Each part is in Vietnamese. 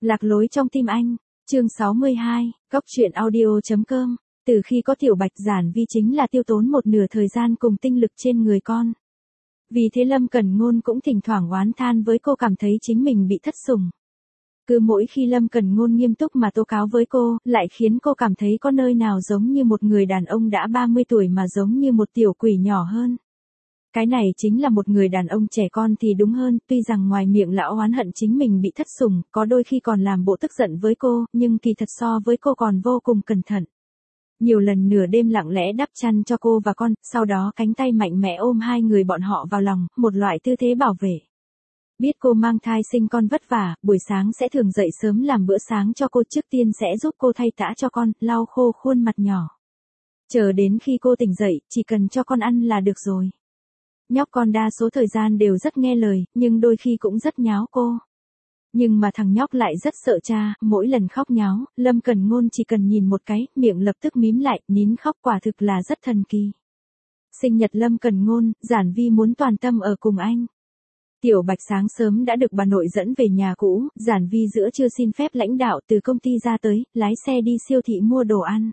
Lạc lối trong tim anh, chương 62, Cóc truyện audio.com. Từ khi có Tiểu Bạch, Giản Vi chính là tiêu tốn một nửa thời gian cùng tinh lực trên người con. Vì thế Lâm Cẩn Ngôn cũng thỉnh thoảng oán than với cô, cảm thấy chính mình bị thất sủng. Cứ mỗi khi Lâm Cẩn Ngôn nghiêm túc mà tố cáo với cô, lại khiến cô cảm thấy có nơi nào giống như một người đàn ông đã 30 tuổi mà giống như một tiểu quỷ nhỏ hơn. Cái này chính là một người đàn ông trẻ con thì đúng hơn, tuy rằng ngoài miệng lão oán hận chính mình bị thất sủng, có đôi khi còn làm bộ tức giận với cô, nhưng kỳ thật so với cô còn vô cùng cẩn thận. Nhiều lần nửa đêm lặng lẽ đắp chăn cho cô và con, sau đó cánh tay mạnh mẽ ôm hai người bọn họ vào lòng, một loại tư thế bảo vệ. Biết cô mang thai sinh con vất vả, buổi sáng sẽ thường dậy sớm làm bữa sáng cho cô, trước tiên sẽ giúp cô thay tã cho con, lau khô khuôn mặt nhỏ. Chờ đến khi cô tỉnh dậy, chỉ cần cho con ăn là được rồi. Nhóc con đa số thời gian đều rất nghe lời, nhưng đôi khi cũng rất nháo cô. Nhưng mà thằng nhóc lại rất sợ cha, mỗi lần khóc nháo, Lâm Cẩn Ngôn chỉ cần nhìn một cái, miệng lập tức mím lại, nín khóc, quả thực là rất thần kỳ. Sinh nhật Lâm Cẩn Ngôn, Giản Vi muốn toàn tâm ở cùng anh. Tiểu Bạch sáng sớm đã được bà nội dẫn về nhà cũ, Giản Vi giữa trưa xin phép lãnh đạo từ công ty ra tới, lái xe đi siêu thị mua đồ ăn.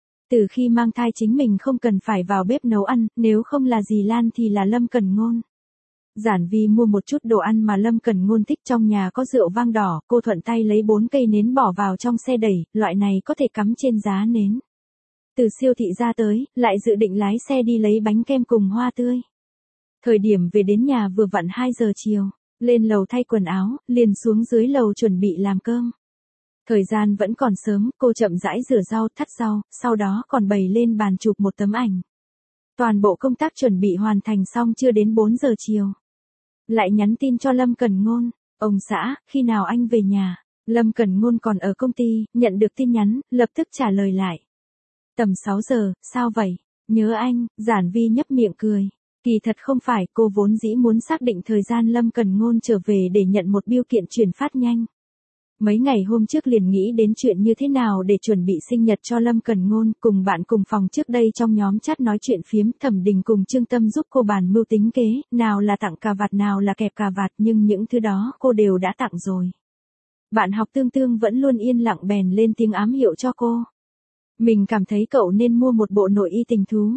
Từ khi mang thai chính mình không cần phải vào bếp nấu ăn, nếu không là dì Lan thì là Lâm Cẩn Ngôn. Giản Vi mua một chút đồ ăn mà Lâm Cẩn Ngôn thích, trong nhà có rượu vang đỏ, cô thuận tay lấy 4 cây nến bỏ vào trong xe đẩy, loại này có thể cắm trên giá nến. Từ siêu thị ra tới, lại dự định lái xe đi lấy bánh kem cùng hoa tươi. Thời điểm về đến nhà vừa vặn 2 giờ chiều, lên lầu thay quần áo, liền xuống dưới lầu chuẩn bị làm cơm. Thời gian vẫn còn sớm, cô chậm rãi rửa rau, thắt rau, sau đó còn bày lên bàn chụp một tấm ảnh. Toàn bộ công tác chuẩn bị hoàn thành xong chưa đến 4 giờ chiều. Lại nhắn tin cho Lâm Cẩn Ngôn, ông xã, khi nào anh về nhà? Lâm Cẩn Ngôn còn ở công ty, nhận được tin nhắn, lập tức trả lời lại. Tầm 6 giờ, sao vậy? Nhớ anh, Giản Vi nhấp miệng cười. Kỳ thật không phải, cô vốn dĩ muốn xác định thời gian Lâm Cẩn Ngôn trở về để nhận một bưu kiện chuyển phát nhanh. Mấy ngày hôm trước liền nghĩ đến chuyện như thế nào để chuẩn bị sinh nhật cho Lâm Cẩn Ngôn, cùng bạn cùng phòng trước đây trong nhóm chat nói chuyện phiếm, Thẩm Đình cùng Trương Tâm giúp cô bàn mưu tính kế, nào là tặng cà vạt nào là kẹp cà vạt, nhưng những thứ đó cô đều đã tặng rồi. Bạn học Tương Tương vẫn luôn yên lặng bèn lên tiếng ám hiệu cho cô. Mình cảm thấy cậu nên mua một bộ nội y tình thú.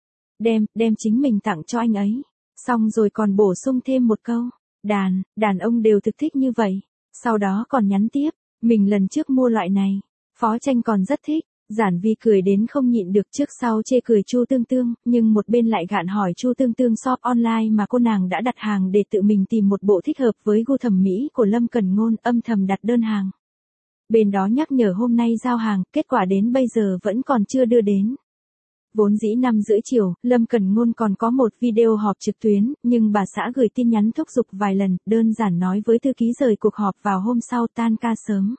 Đem chính mình tặng cho anh ấy. Xong rồi còn bổ sung thêm một câu. Đàn ông đều thực thích như vậy. Sau đó còn nhắn tiếp, mình lần trước mua loại này, Phó Tranh còn rất thích. Giản Vi cười đến không nhịn được, trước sau chê cười Chu Tương Tương, nhưng một bên lại gạn hỏi Chu Tương Tương shop online mà cô nàng đã đặt hàng để tự mình tìm một bộ thích hợp với gu thẩm mỹ của Lâm Cẩn Ngôn, âm thầm đặt đơn hàng. Bên đó nhắc nhở hôm nay giao hàng, kết quả đến bây giờ vẫn còn chưa đưa đến. Vốn dĩ 5:30 chiều, Lâm Cẩn Ngôn còn có một video họp trực tuyến, nhưng bà xã gửi tin nhắn thúc giục vài lần, đơn giản nói với thư ký rời cuộc họp vào hôm sau, tan ca sớm.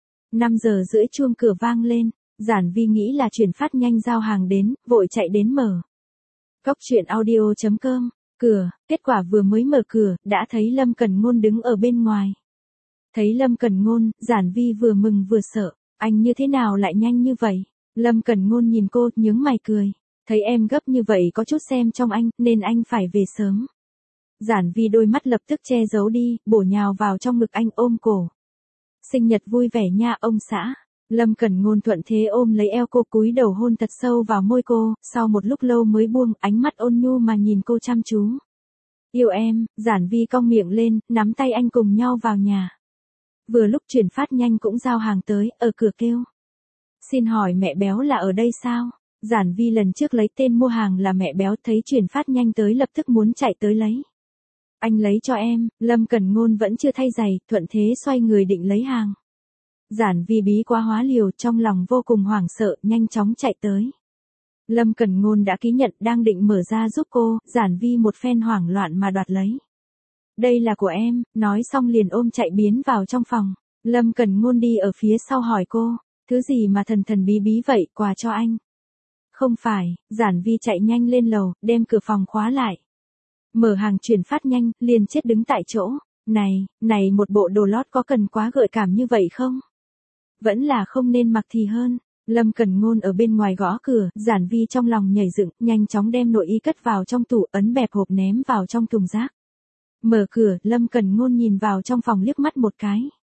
5:30 chuông cửa vang lên, Giản Vi nghĩ là chuyển phát nhanh giao hàng đến, vội chạy đến mở. Cóc truyện audio.com, cửa, kết quả vừa mới mở cửa, đã thấy Lâm Cẩn Ngôn đứng ở bên ngoài. Thấy Lâm Cẩn Ngôn, Giản Vi vừa mừng vừa sợ, anh như thế nào lại nhanh như vậy? Lâm Cẩn Ngôn nhìn cô, nhướng mày cười. Thấy em gấp như vậy có chút xem trong anh, nên anh phải về sớm. Giản Vi đôi mắt lập tức che giấu đi, bổ nhào vào trong ngực anh ôm cổ. Sinh nhật vui vẻ nha ông xã. Lâm Cẩn Ngôn thuận thế ôm lấy eo cô, cúi đầu hôn thật sâu vào môi cô, sau một lúc lâu mới buông, ánh mắt ôn nhu mà nhìn cô chăm chú. Yêu em, Giản Vi cong miệng lên, nắm tay anh cùng nhau vào nhà. Vừa lúc chuyển phát nhanh cũng giao hàng tới, ở cửa kêu. Xin hỏi mẹ béo là ở đây sao? Giản Vi lần trước lấy tên mua hàng là mẹ béo, thấy chuyển phát nhanh tới lập tức muốn chạy tới lấy. Anh lấy cho em. Lâm Cẩn Ngôn vẫn chưa thay giày, thuận thế xoay người định lấy hàng. Giản Vi bí quá hóa liều, trong lòng vô cùng hoảng sợ, nhanh chóng chạy tới. Lâm Cẩn Ngôn đã ký nhận, đang định mở ra giúp cô, Giản Vi một phen hoảng loạn mà đoạt lấy. Đây là của em, nói xong liền ôm chạy biến vào trong phòng. Lâm Cẩn Ngôn đi ở phía sau hỏi cô. Thứ gì mà thần thần bí bí vậy, quà cho anh? Không phải, Giản Vi chạy nhanh lên lầu, đem cửa phòng khóa lại. Mở hàng chuyển phát nhanh, liền chết đứng tại chỗ. Này một bộ đồ lót có cần quá gợi cảm như vậy không? Vẫn là không nên mặc thì hơn. Lâm Cẩn Ngôn ở bên ngoài gõ cửa, Giản Vi trong lòng nhảy dựng, nhanh chóng đem nội y cất vào trong tủ, ấn bẹp hộp ném vào trong thùng rác. Mở cửa, Lâm Cẩn Ngôn nhìn vào trong phòng liếc mắt một cái.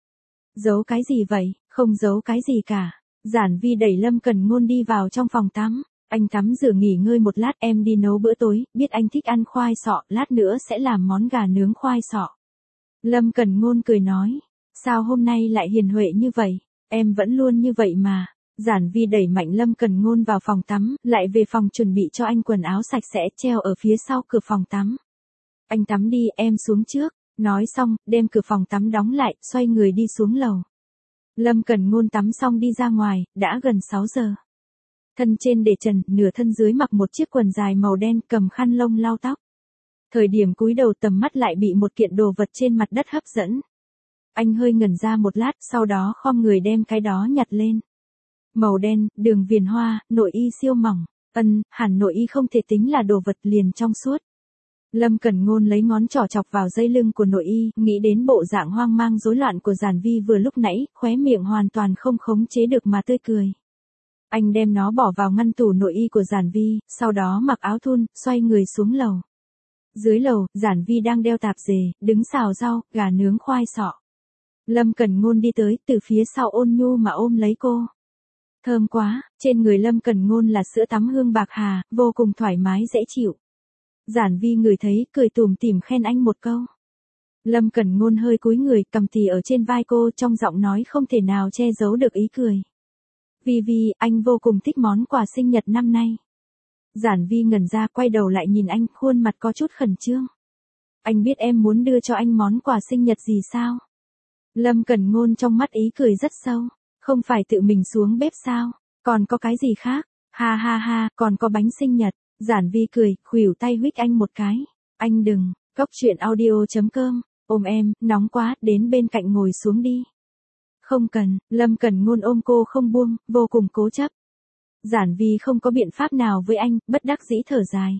Giấu cái gì vậy, không giấu cái gì cả. Giản Vi đẩy Lâm Cẩn Ngôn đi vào trong phòng tắm. Anh tắm rửa nghỉ ngơi một lát, em đi nấu bữa tối, biết anh thích ăn khoai sọ, lát nữa sẽ làm món gà nướng khoai sọ. Lâm Cẩn Ngôn cười nói, sao hôm nay lại hiền huệ như vậy, em vẫn luôn như vậy mà. Giản Vi đẩy mạnh Lâm Cẩn Ngôn vào phòng tắm, lại về phòng chuẩn bị cho anh quần áo sạch sẽ treo ở phía sau cửa phòng tắm. Anh tắm đi, em xuống trước. Nói xong, đem cửa phòng tắm đóng lại, xoay người đi xuống lầu. Lâm Cẩn Ngôn tắm xong đi ra ngoài, đã gần 6 giờ. Thân trên để trần, nửa thân dưới mặc một chiếc quần dài màu đen, cầm khăn lông lau tóc. Thời điểm cúi đầu tầm mắt lại bị một kiện đồ vật trên mặt đất hấp dẫn. Anh hơi ngẩn ra một lát, sau đó khom người đem cái đó nhặt lên. Màu đen, đường viền hoa, nội y siêu mỏng. Hẳn nội y không thể tính là đồ vật liền trong suốt. Lâm Cẩn Ngôn lấy ngón trỏ chọc vào dây lưng của nội y, nghĩ đến bộ dạng hoang mang rối loạn của Giản Vi vừa lúc nãy, khóe miệng hoàn toàn không khống chế được mà tươi cười. Anh đem nó bỏ vào ngăn tủ nội y của Giản Vi, sau đó mặc áo thun, xoay người xuống lầu. Dưới lầu, Giản Vi đang đeo tạp dề, đứng xào rau, gà nướng khoai sọ. Lâm Cẩn Ngôn đi tới, từ phía sau ôn nhu mà ôm lấy cô. Thơm quá, trên người Lâm Cẩn Ngôn là sữa tắm hương bạc hà, vô cùng thoải mái dễ chịu. Giản Vi ngửi thấy, cười tủm tỉm khen anh một câu. Lâm Cẩn Ngôn hơi cúi người, cầm tì ở trên vai cô, trong giọng nói không thể nào che giấu được ý cười. Vi, anh vô cùng thích món quà sinh nhật năm nay. Giản Vi ngẩn ra, quay đầu lại nhìn anh, khuôn mặt có chút khẩn trương. Anh biết em muốn đưa cho anh món quà sinh nhật gì sao? Lâm Cẩn Ngôn trong mắt ý cười rất sâu. Không phải tự mình xuống bếp sao? Còn có cái gì khác? Ha, còn có bánh sinh nhật. Giản Vi cười, khuỷu tay huých anh một cái. Anh đừng, coctruyện.audio.com, ôm em, nóng quá, đến bên cạnh ngồi xuống đi. Không cần, Lâm Cẩn Ngôn ôm cô không buông, vô cùng cố chấp. Giản Vi không có biện pháp nào với anh, bất đắc dĩ thở dài.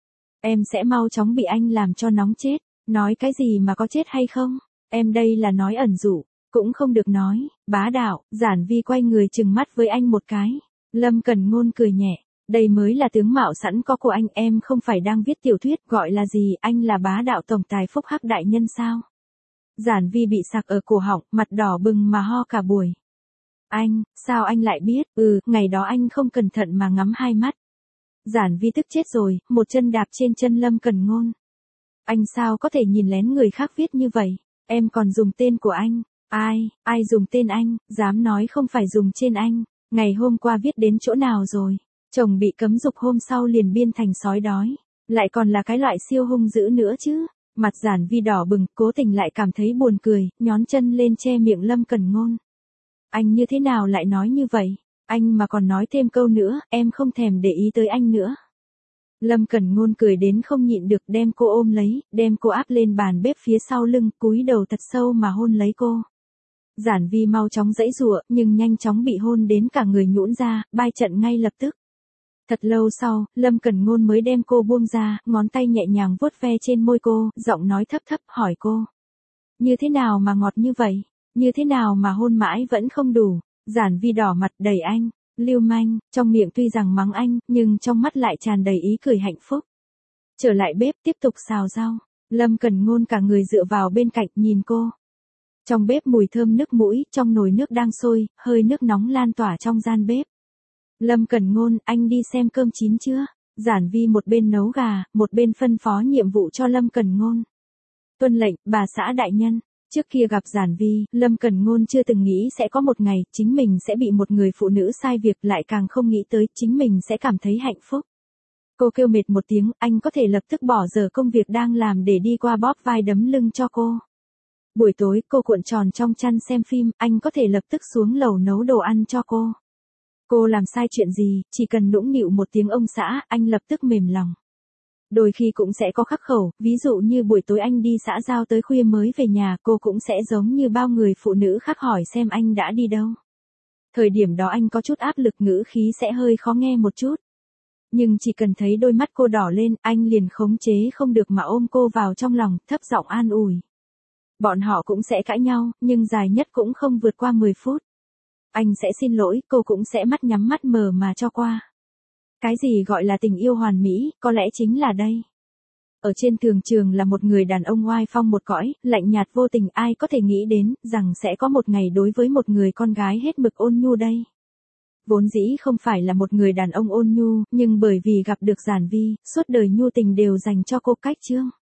Em sẽ mau chóng bị anh làm cho nóng chết. Nói cái gì mà có chết hay không? Em đây là nói ẩn dụ, cũng không được nói, bá đạo. Giản Vi quay người trừng mắt với anh một cái. Lâm Cẩn Ngôn cười nhẹ. Đây mới là tướng mạo sẵn có của anh, em không phải đang viết tiểu thuyết, gọi là gì, anh là bá đạo tổng tài phúc hắc đại nhân sao? Giản Vi bị sặc ở cổ họng, mặt đỏ bừng mà ho cả buổi. Anh, sao anh lại biết, ngày đó anh không cẩn thận mà ngắm hai mắt. Giản Vi tức chết rồi, một chân đạp trên chân Lâm Cẩn Ngôn. Anh sao có thể nhìn lén người khác viết như vậy, em còn dùng tên của anh, ai dùng tên anh, dám nói không phải dùng trên anh, ngày hôm qua viết đến chỗ nào rồi? Chồng bị cấm dục hôm sau liền biên thành sói đói, lại còn là cái loại siêu hung dữ nữa chứ. Mặt Giản Vi đỏ bừng, cố tình lại cảm thấy buồn cười, nhón chân lên che miệng Lâm Cẩn Ngôn. Anh như thế nào lại nói như vậy? Anh mà còn nói thêm câu nữa, em không thèm để ý tới anh nữa. Lâm Cẩn Ngôn cười đến không nhịn được, đem cô ôm lấy, đem cô áp lên bàn bếp phía sau lưng, cúi đầu thật sâu mà hôn lấy cô. Giản Vi mau chóng giãy giụa, nhưng nhanh chóng bị hôn đến cả người nhũn ra, bai trận ngay lập tức. Thật lâu sau, Lâm Cẩn Ngôn mới đem cô buông ra, ngón tay nhẹ nhàng vuốt ve trên môi cô, giọng nói thấp thấp hỏi cô. Như thế nào mà ngọt như vậy? Như thế nào mà hôn mãi vẫn không đủ? Giản Vi đỏ mặt đẩy anh, lưu manh, trong miệng tuy rằng mắng anh, nhưng trong mắt lại tràn đầy ý cười hạnh phúc. Trở lại bếp tiếp tục xào rau, Lâm Cẩn Ngôn cả người dựa vào bên cạnh nhìn cô. Trong bếp mùi thơm nức mũi, trong nồi nước đang sôi, hơi nước nóng lan tỏa trong gian bếp. Lâm Cẩn Ngôn, anh đi xem cơm chín chưa? Giản Vi một bên nấu gà, một bên phân phó nhiệm vụ cho Lâm Cẩn Ngôn. Tuân lệnh, bà xã đại nhân. Trước kia gặp Giản Vi, Lâm Cẩn Ngôn chưa từng nghĩ sẽ có một ngày, chính mình sẽ bị một người phụ nữ sai việc, lại càng không nghĩ tới, chính mình sẽ cảm thấy hạnh phúc. Cô kêu mệt một tiếng, anh có thể lập tức bỏ dở công việc đang làm để đi qua bóp vai đấm lưng cho cô. Buổi tối, cô cuộn tròn trong chăn xem phim, anh có thể lập tức xuống lầu nấu đồ ăn cho cô. Cô làm sai chuyện gì, chỉ cần nũng nịu một tiếng ông xã, anh lập tức mềm lòng. Đôi khi cũng sẽ có khắc khẩu, ví dụ như buổi tối anh đi xã giao tới khuya mới về nhà, cô cũng sẽ giống như bao người phụ nữ khác hỏi xem anh đã đi đâu. Thời điểm đó anh có chút áp lực, ngữ khí sẽ hơi khó nghe một chút. Nhưng chỉ cần thấy đôi mắt cô đỏ lên, anh liền khống chế không được mà ôm cô vào trong lòng, thấp giọng an ủi. Bọn họ cũng sẽ cãi nhau, nhưng dài nhất cũng không vượt qua 10 phút. Anh sẽ xin lỗi, cô cũng sẽ mắt nhắm mắt mở mà cho qua. Cái gì gọi là tình yêu hoàn mỹ, có lẽ chính là đây. Ở trên thường trường là một người đàn ông oai phong một cõi, lạnh nhạt vô tình, ai có thể nghĩ đến rằng sẽ có một ngày đối với một người con gái hết mực ôn nhu đây. Vốn dĩ không phải là một người đàn ông ôn nhu, nhưng bởi vì gặp được Giản Vi, suốt đời nhu tình đều dành cho cô. Cách chương